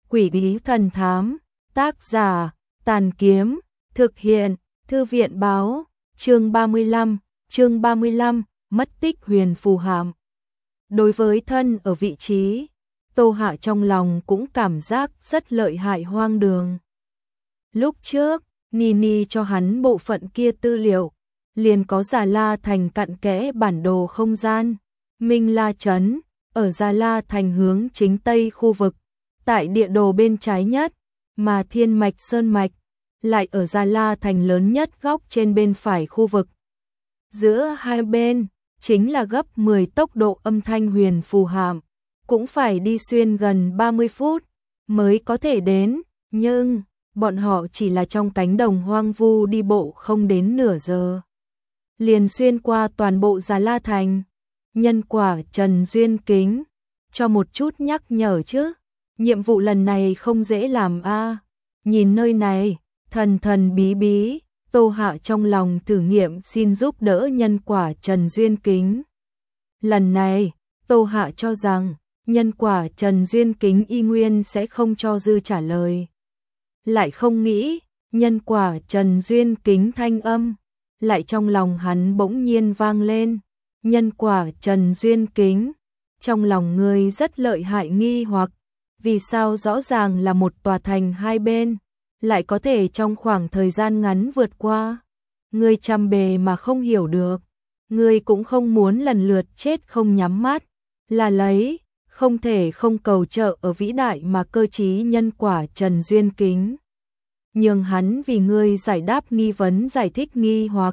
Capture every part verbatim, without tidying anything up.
Quỷ bí thần thám, tác giả, Tàn Kiếm, thực hiện, Thư viện báo, chương ba mươi lăm, chương ba mươi lăm, mất tích huyền phù hạm. Đối với thân ở vị trí, Tô Hạ trong lòng cũng cảm giác rất lợi hại hoang đường. Lúc trước, Nini cho hắn bộ phận kia tư liệu, liền có Già La Thành cặn kẽ bản đồ không gian, Minh La Trấn, ở Già La Thành hướng chính tây khu vực, tại địa đồ bên trái nhất, mà Thiên Mạch Sơn Mạch, lại ở Già La Thành lớn nhất góc trên bên phải khu vực. Giữa hai bên, chính là gấp mười tốc độ âm thanh huyền phù hạm, cũng phải đi xuyên gần ba mươi phút, mới có thể đến, nhưng bọn họ chỉ là trong cánh đồng hoang vu đi bộ không đến nửa giờ. Liền xuyên qua toàn bộ Già La Thành. Nhân quả Trần Duyên Kính, cho một chút nhắc nhở chứ, nhiệm vụ lần này không dễ làm a. À. Nhìn nơi này, thần thần bí bí, Tô Hạ trong lòng thử nghiệm xin giúp đỡ nhân quả Trần Duyên Kính. Lần này, Tô Hạ cho rằng, nhân quả Trần Duyên Kính y nguyên sẽ không cho dư trả lời. Lại không nghĩ, nhân quả Trần Duyên Kính thanh âm, lại trong lòng hắn bỗng nhiên vang lên. Nhân quả Trần Duyên Kính, trong lòng ngươi rất lợi hại nghi hoặc, vì sao rõ ràng là một tòa thành hai bên, lại có thể trong khoảng thời gian ngắn vượt qua. Ngươi chăm bề mà không hiểu được, ngươi cũng không muốn lần lượt chết không nhắm mắt, là lấy, không thể không cầu trợ ở vĩ đại mà cơ trí nhân quả Trần Duyên Kính. Nhưng hắn vì ngươi giải đáp nghi vấn giải thích nghi hoặc.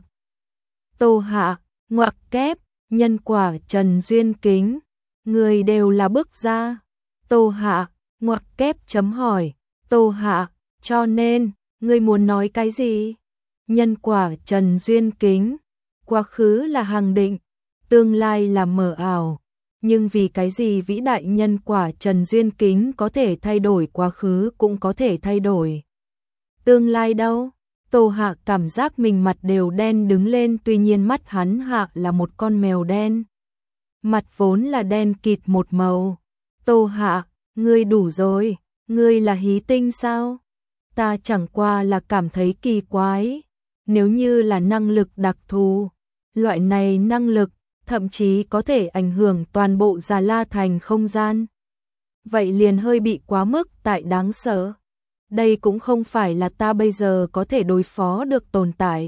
Tô Hạ, ngoặc kép, nhân quả Trần Duyên Kính, người đều là bức gia. Tô Hạ, ngoặc kép chấm hỏi, Tô Hạ, cho nên, ngươi muốn nói cái gì? Nhân quả Trần Duyên Kính, quá khứ là hằng định, tương lai là mờ ảo, nhưng vì cái gì vĩ đại nhân quả Trần Duyên Kính có thể thay đổi quá khứ cũng có thể thay đổi tương lai đâu? Tô Hạ cảm giác mình mặt đều đen đứng lên, tuy nhiên mắt hắn hạ là một con mèo đen. Mặt vốn là đen kịt một màu. Tô Hạ, ngươi đủ rồi, ngươi là hí tinh sao? Ta chẳng qua là cảm thấy kỳ quái. Nếu như là năng lực đặc thù, loại này năng lực thậm chí có thể ảnh hưởng toàn bộ Già La Thành không gian. Vậy liền hơi bị quá mức tại đáng sợ. Đây cũng không phải là ta bây giờ có thể đối phó được tồn tại.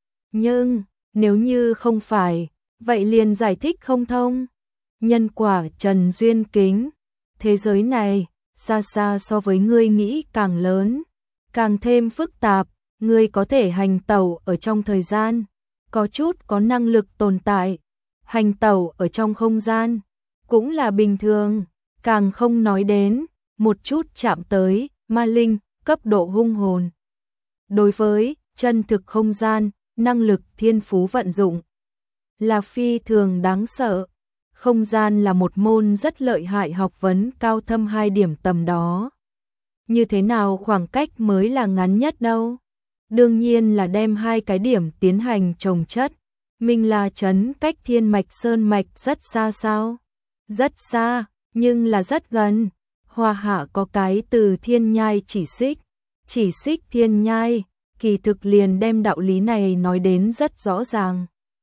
Nhưng, nếu như không phải, vậy liền giải thích không thông. Nhân quả Trần Duyên Kính, thế giới này, xa xa so với ngươi nghĩ càng lớn, càng thêm phức tạp, ngươi có thể hành tẩu ở trong thời gian, có chút có năng lực tồn tại, hành tẩu ở trong không gian, cũng là bình thường, càng không nói đến, một chút chạm tới, ma linh, cấp độ hung hồn. Đối với chân thực không gian, năng lực thiên phú vận dụng là phi thường đáng sợ. Không gian là một môn rất lợi hại học vấn cao thâm hai điểm tầm đó. Như thế nào khoảng cách mới là ngắn nhất đâu? Đương nhiên là đem hai cái điểm tiến hành chồng chất. Minh La Trấn cách Thiên Mạch Sơn Mạch rất xa sao? Rất xa, nhưng là rất gần. Hoa Hạ có cái từ thiên nhai chỉ xích, chỉ xích thiên nhai, kỳ thực liền đem đạo lý này nói đến rất rõ ràng.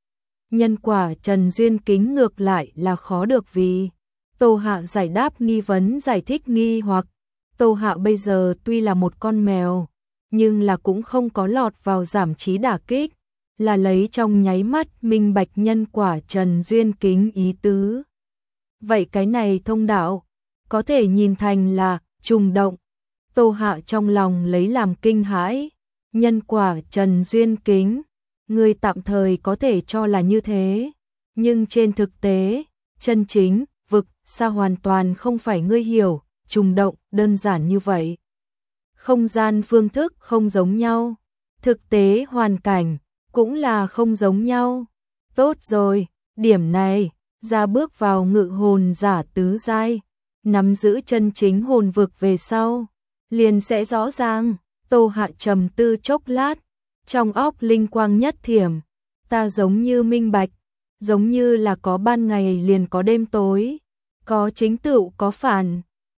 Nhân quả Trần Duyên Kính ngược lại là khó được vì Tô Hạ giải đáp nghi vấn giải thích nghi hoặc. Tô Hạ bây giờ tuy là một con mèo, nhưng là cũng không có lọt vào giảm trí đả kích, là lấy trong nháy mắt minh bạch nhân quả Trần Duyên Kính ý tứ. Vậy cái này thông đạo có thể nhìn thành là trùng động. Tô Hạ trong lòng lấy làm kinh hãi. Nhân quả Trần Duyên Kính, ngươi tạm thời có thể cho là như thế, nhưng trên thực tế, chân chính vực xa hoàn toàn không phải ngươi hiểu trùng động đơn giản như vậy. Không gian phương thức không giống nhau, thực tế hoàn cảnh cũng là không giống nhau. Tốt rồi, điểm này ra bước vào ngự hồn giả tứ giai, nắm giữ chân chính hồn vực về sau, liền sẽ rõ ràng. Tô Hạ trầm tư chốc lát, trong óc linh quang nhất thiểm, ta giống như minh bạch, giống như là có ban ngày liền có đêm tối, có chính tựu có phản,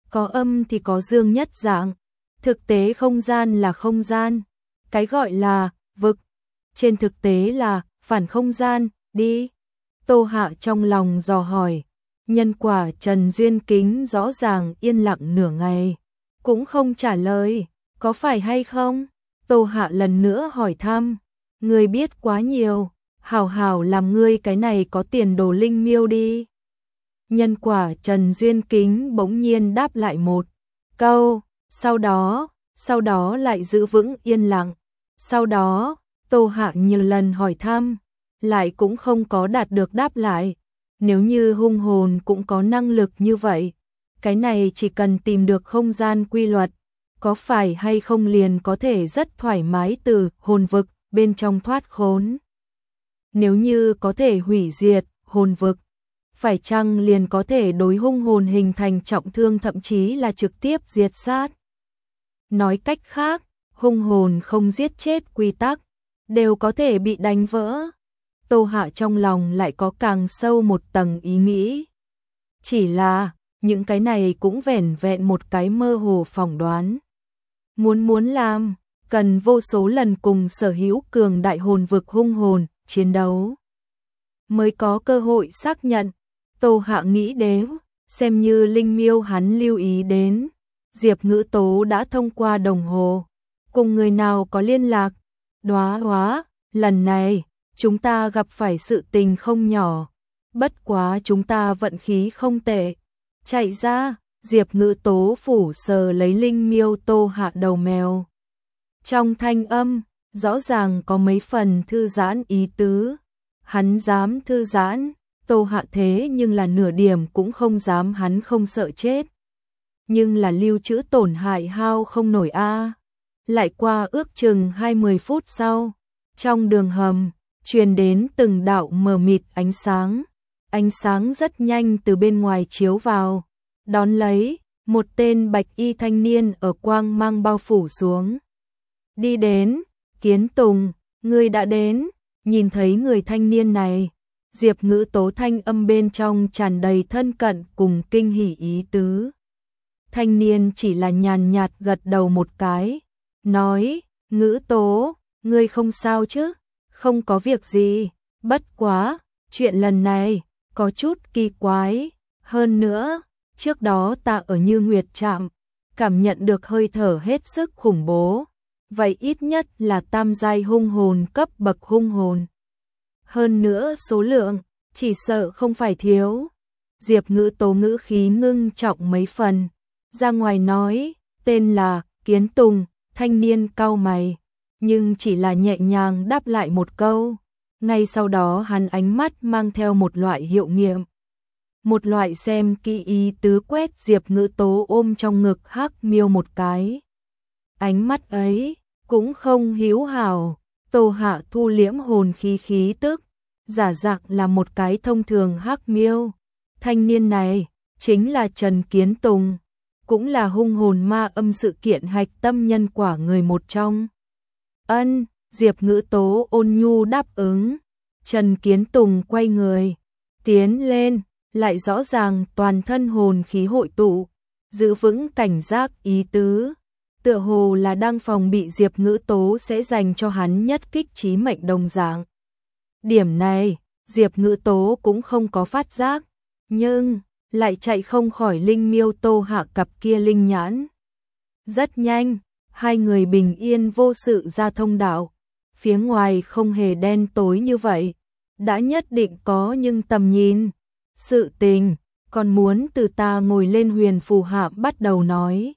có âm thì có dương nhất dạng. Thực tế không gian là không gian, cái gọi là vực, trên thực tế là phản không gian, đi. Tô Hạ trong lòng dò hỏi, nhân quả Trần Duyên Kính rõ ràng yên lặng nửa ngày, cũng không trả lời, có phải hay không? Tô Hạ lần nữa hỏi thăm, ngươi biết quá nhiều, hảo hảo làm ngươi cái này có tiền đồ linh miêu đi. Nhân quả Trần Duyên Kính bỗng nhiên đáp lại một câu, sau đó, sau đó lại giữ vững yên lặng. Sau đó, Tô Hạ nhiều lần hỏi thăm, lại cũng không có đạt được đáp lại. Nếu như hung hồn cũng có năng lực như vậy, cái này chỉ cần tìm được không gian quy luật, có phải hay không liền có thể rất thoải mái từ hồn vực bên trong thoát khốn. Nếu như có thể hủy diệt hồn vực, phải chăng liền có thể đối hung hồn hình thành trọng thương, thậm chí là trực tiếp diệt sát. Nói cách khác, hung hồn không giết chết quy tắc, đều có thể bị đánh vỡ. Tô Hạ trong lòng lại có càng sâu một tầng ý nghĩ. Chỉ là, những cái này cũng vẻn vẹn một cái mơ hồ phỏng đoán. Muốn muốn làm, cần vô số lần cùng sở hữu cường đại hồn vực hung hồn, chiến đấu, mới có cơ hội xác nhận. Tô Hạ nghĩ đến, xem như linh miêu hắn lưu ý đến, Diệp Ngữ Tố đã thông qua đồng hồ, cùng người nào có liên lạc. Đóa Đóa, lần này, chúng ta gặp phải sự tình không nhỏ, bất quá chúng ta vận khí không tệ. Chạy ra, Diệp Ngữ Tố phủ sờ lấy linh miêu Tô Hạ đầu mèo. Trong thanh âm, rõ ràng có mấy phần thư giãn ý tứ. Hắn dám thư giãn, Tô Hạ thế nhưng là nửa điểm cũng không dám, hắn không sợ chết. Nhưng là lưu trữ tổn hại hao không nổi a. Lại qua ước chừng hai mươi phút sau, trong đường hầm, truyền đến từng đạo mờ mịt ánh sáng. Ánh sáng rất nhanh từ bên ngoài chiếu vào, đón lấy, một tên bạch y thanh niên ở quang mang bao phủ xuống. Đi đến, Kiến Tùng, ngươi đã đến. Nhìn thấy người thanh niên này, Diệp Ngữ Tố thanh âm bên trong tràn đầy thân cận cùng kinh hỉ ý tứ. Thanh niên chỉ là nhàn nhạt gật đầu một cái, nói, Ngữ Tố, ngươi không sao chứ? Không có việc gì, bất quá, chuyện lần này, có chút kỳ quái. Hơn nữa, trước đó ta ở Như Nguyệt Trạm, cảm nhận được hơi thở hết sức khủng bố. Vậy ít nhất là tam giai hung hồn cấp bậc hung hồn. Hơn nữa số lượng, chỉ sợ không phải thiếu. Diệp Ngữ Tố ngữ khí ngưng trọng mấy phần, ra ngoài nói, tên là Kiến Tùng. Thanh niên cau mày, nhưng chỉ là nhẹ nhàng đáp lại một câu. Ngay sau đó hắn ánh mắt mang theo một loại hiệu nghiệm, một loại xem kỹ ý tứ quét Diệp Ngữ Tố ôm trong ngực hắc miêu một cái. Ánh mắt ấy cũng không hiếu hảo. Tô Hạ thu liễm hồn khí khí tức, giả dạng là một cái thông thường hắc miêu. Thanh niên này chính là Trần Kiến Tùng, cũng là hung hồn ma âm sự kiện hạch tâm nhân quả người một trong. Ân, Diệp Ngữ Tố ôn nhu đáp ứng. Trần Kiến Tùng quay người, tiến lên, lại rõ ràng toàn thân hồn khí hội tụ, giữ vững cảnh giác ý tứ. Tựa hồ là đang phòng bị Diệp Ngữ Tố sẽ dành cho hắn nhất kích chí mệnh đồng dạng. Điểm này, Diệp Ngữ Tố cũng không có phát giác, nhưng lại chạy không khỏi linh miêu Tô Hạ cặp kia linh nhãn. Rất nhanh, hai người bình yên vô sự ra thông đạo. Phía ngoài không hề đen tối như vậy, đã nhất định có nhưng tầm nhìn. Sự tình, còn muốn từ ta ngồi lên huyền phù hạ bắt đầu nói.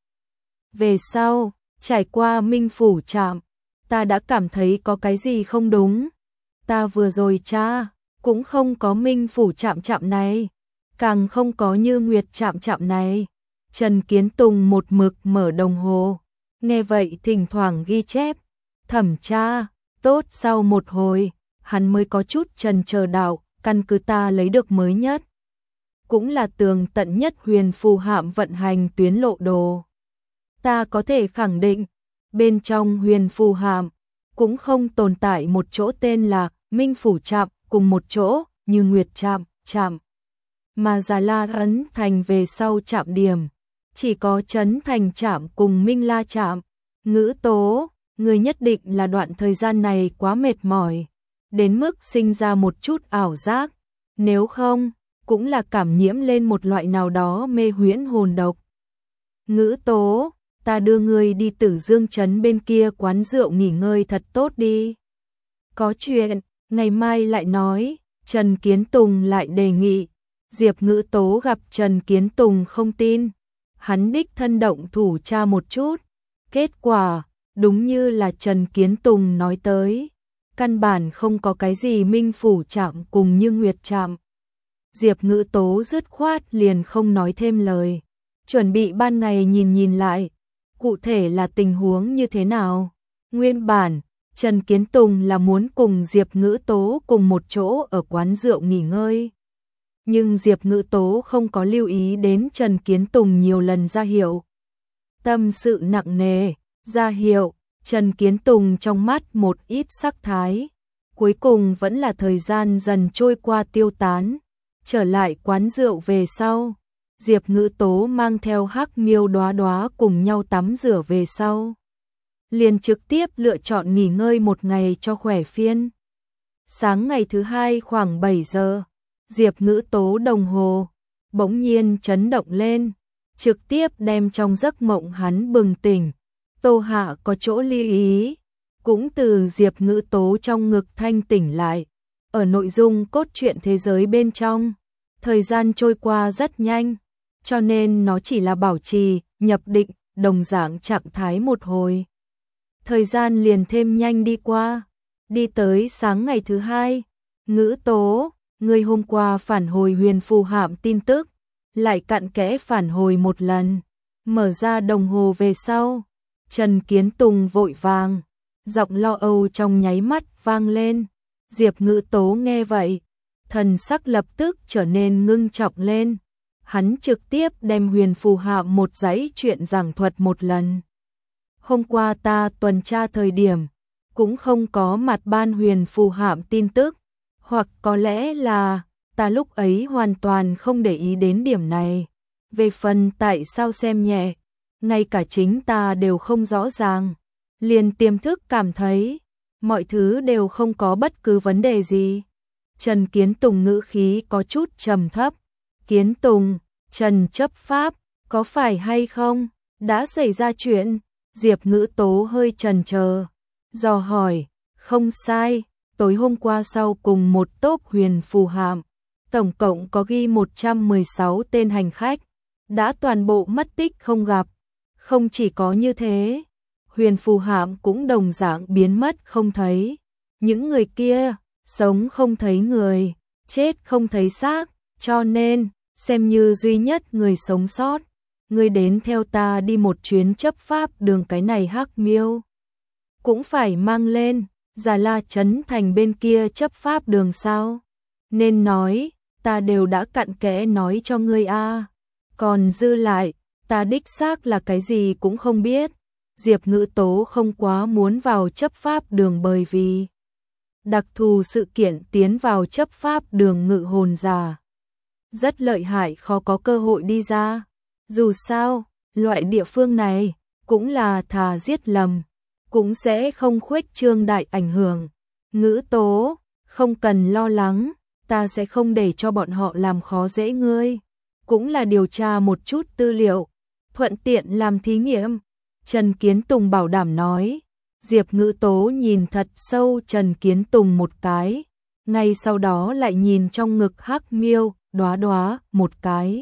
Về sau, trải qua Minh Phủ Trạm, ta đã cảm thấy có cái gì không đúng. Ta vừa rồi tra, cũng không có Minh Phủ Trạm trạm này, càng không có Như Nguyệt Trạm trạm này. Trần Kiến Tùng một mực mở đồng hồ, nghe vậy thỉnh thoảng ghi chép, thẩm tra. Tốt, sau một hồi, hắn mới có chút chần chờ đạo, căn cứ ta lấy được mới nhất, cũng là tường tận nhất huyền phù hạm vận hành tuyến lộ đồ. Ta có thể khẳng định, bên trong huyền phù hạm cũng không tồn tại một chỗ tên là Minh Phủ Trạm cùng một chỗ Như Nguyệt Trạm, trạm, mà Già La ấn thành về sau trạm điểm. chỉ có Trấn Thành Trạm cùng Minh La Trạm. Ngữ Tố, người nhất định là đoạn thời gian này quá mệt mỏi, đến mức sinh ra một chút ảo giác, nếu không, cũng là cảm nhiễm lên một loại nào đó mê huyễn hồn độc. Ngữ Tố, ta đưa ngươi đi Tử Dương Trấn bên kia quán rượu nghỉ ngơi thật tốt đi. Có chuyện, ngày mai lại nói. Trần Kiến Tùng lại đề nghị. Diệp Ngữ Tố gặp Trần Kiến Tùng không tin. Hắn đích thân động thủ tra một chút. Kết quả, đúng như là Trần Kiến Tùng nói tới. Căn bản không có cái gì Minh Phủ Trạm cùng Như Nguyệt Trạm. Diệp Ngữ Tố dứt khoát liền không nói thêm lời. Chuẩn bị ban ngày nhìn nhìn lại. Cụ thể là tình huống như thế nào? Nguyên bản, Trần Kiến Tùng là muốn cùng Diệp Ngữ Tố cùng một chỗ ở quán rượu nghỉ ngơi. Nhưng Diệp Ngữ Tố không có lưu ý đến Trần Kiến Tùng nhiều lần ra hiệu. Tâm sự nặng nề, ra hiệu, Trần Kiến Tùng trong mắt một ít sắc thái. Cuối cùng vẫn là thời gian dần trôi qua tiêu tán. Trở lại quán rượu về sau. Diệp Ngữ Tố mang theo Hắc Miêu Đóa Đóa cùng nhau tắm rửa về sau. Liền trực tiếp lựa chọn nghỉ ngơi một ngày cho khỏe phiên. Sáng ngày thứ hai khoảng bảy giờ, Diệp Ngữ Tố đồng hồ, bỗng nhiên chấn động lên, trực tiếp đem trong giấc mộng hắn bừng tỉnh. Tô Hạ có chỗ lưu ý, cũng từ Diệp Ngữ Tố trong ngực thanh tỉnh lại. Ở nội dung cốt truyện thế giới bên trong, thời gian trôi qua rất nhanh, cho nên nó chỉ là bảo trì, nhập định, đồng dạng trạng thái một hồi. Thời gian liền thêm nhanh đi qua, đi tới sáng ngày thứ hai. Ngữ Tố, người hôm qua phản hồi Huyền Phù Hạm tin tức, lại cặn kẽ phản hồi một lần, mở ra đồng hồ về sau. Trần Kiến Tùng vội vàng, giọng lo âu trong nháy mắt vang lên. Diệp Ngữ Tố nghe vậy, thần sắc lập tức trở nên ngưng trọng lên. Hắn trực tiếp đem Huyền Phù Hạm một dãy chuyện giảng thuật một lần. Hôm qua ta tuần tra thời điểm, cũng không có mặt ban Huyền Phù Hạm tin tức, hoặc có lẽ là ta lúc ấy hoàn toàn không để ý đến điểm này. Về phần tại sao xem nhẹ, ngay cả chính ta đều không rõ ràng, liền tiềm thức cảm thấy mọi thứ đều không có bất cứ vấn đề gì. Trần Kiến Tùng ngữ khí có chút trầm thấp. Kiến Tùng, Trần chấp pháp, có phải hay không? Đã xảy ra chuyện? Diệp Ngữ Tố hơi chần chờ, dò hỏi. Không sai, tối hôm qua sau cùng một tốp Huyền Phù Hạm, tổng cộng có ghi một trăm mười sáu tên hành khách, đã toàn bộ mất tích không gặp. Không chỉ có như thế, Huyền Phù Hạm cũng đồng dạng biến mất không thấy. Những người kia, sống không thấy người, chết không thấy xác, cho nên, xem như duy nhất người sống sót. Ngươi đến theo ta đi một chuyến chấp pháp đường, cái này Hắc Miêu cũng phải mang lên. Già La Trấn Thành bên kia chấp pháp đường sao? Nên nói, ta đều đã cặn kẽ nói cho ngươi a. Còn dư lại, ta đích xác là cái gì cũng không biết. Diệp Ngữ Tố không quá muốn vào chấp pháp đường bởi vì đặc thù sự kiện tiến vào chấp pháp đường ngự hồn giả rất lợi hại, khó có cơ hội đi ra. Dù sao, loại địa phương này cũng là thà giết lầm, cũng sẽ không khuếch trương đại ảnh hưởng. Ngữ Tố, không cần lo lắng, ta sẽ không để cho bọn họ làm khó dễ ngươi. Cũng là điều tra một chút tư liệu, thuận tiện làm thí nghiệm. Trần Kiến Tùng bảo đảm nói. Diệp Ngữ Tố nhìn thật sâu Trần Kiến Tùng một cái, ngay sau đó lại nhìn trong ngực Hắc Miêu Đóa Đóa một cái,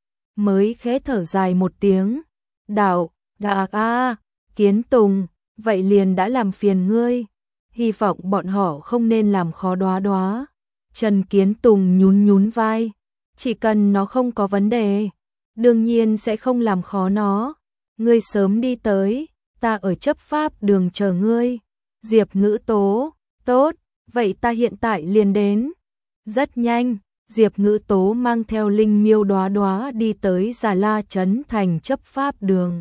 mới khẽ thở dài một tiếng. Đạo, đà a, Kiến Tùng, vậy liền đã làm phiền ngươi, hy vọng bọn họ không nên làm khó Đóa Đóa. Trần Kiến Tùng nhún nhún vai, chỉ cần nó không có vấn đề, đương nhiên sẽ không làm khó nó. Ngươi sớm đi tới, ta ở chấp pháp đường chờ ngươi. Diệp Ngữ Tố, tốt, vậy ta hiện tại liền đến. Rất nhanh, Diệp Ngữ Tố mang theo Linh Miêu Đóa Đóa đi tới Già La Trấn Thành chấp pháp đường.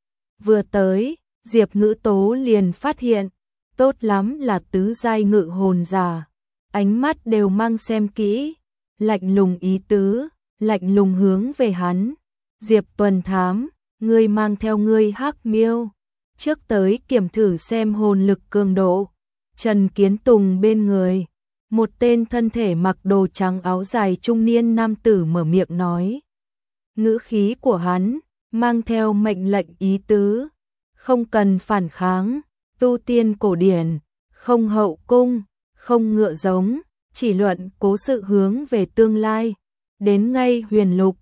Vừa tới, Diệp Ngữ Tố liền phát hiện, tốt lắm là tứ giai ngự hồn giả, ánh mắt đều mang xem kỹ, lạnh lùng ý tứ, lạnh lùng hướng về hắn. Diệp Tuần Thám, ngươi mang theo ngươi Hắc Miêu, trước tới kiểm thử xem hồn lực cường độ. Trần Kiến Tùng bên người, một tên thân thể mặc đồ trắng áo dài trung niên nam tử mở miệng nói. Ngữ khí của hắn mang theo mệnh lệnh ý tứ, không cần phản kháng, tu tiên cổ điển, không hậu cung, không ngựa giống, chỉ luận cố sự hướng về tương lai. Đến ngay huyền lục,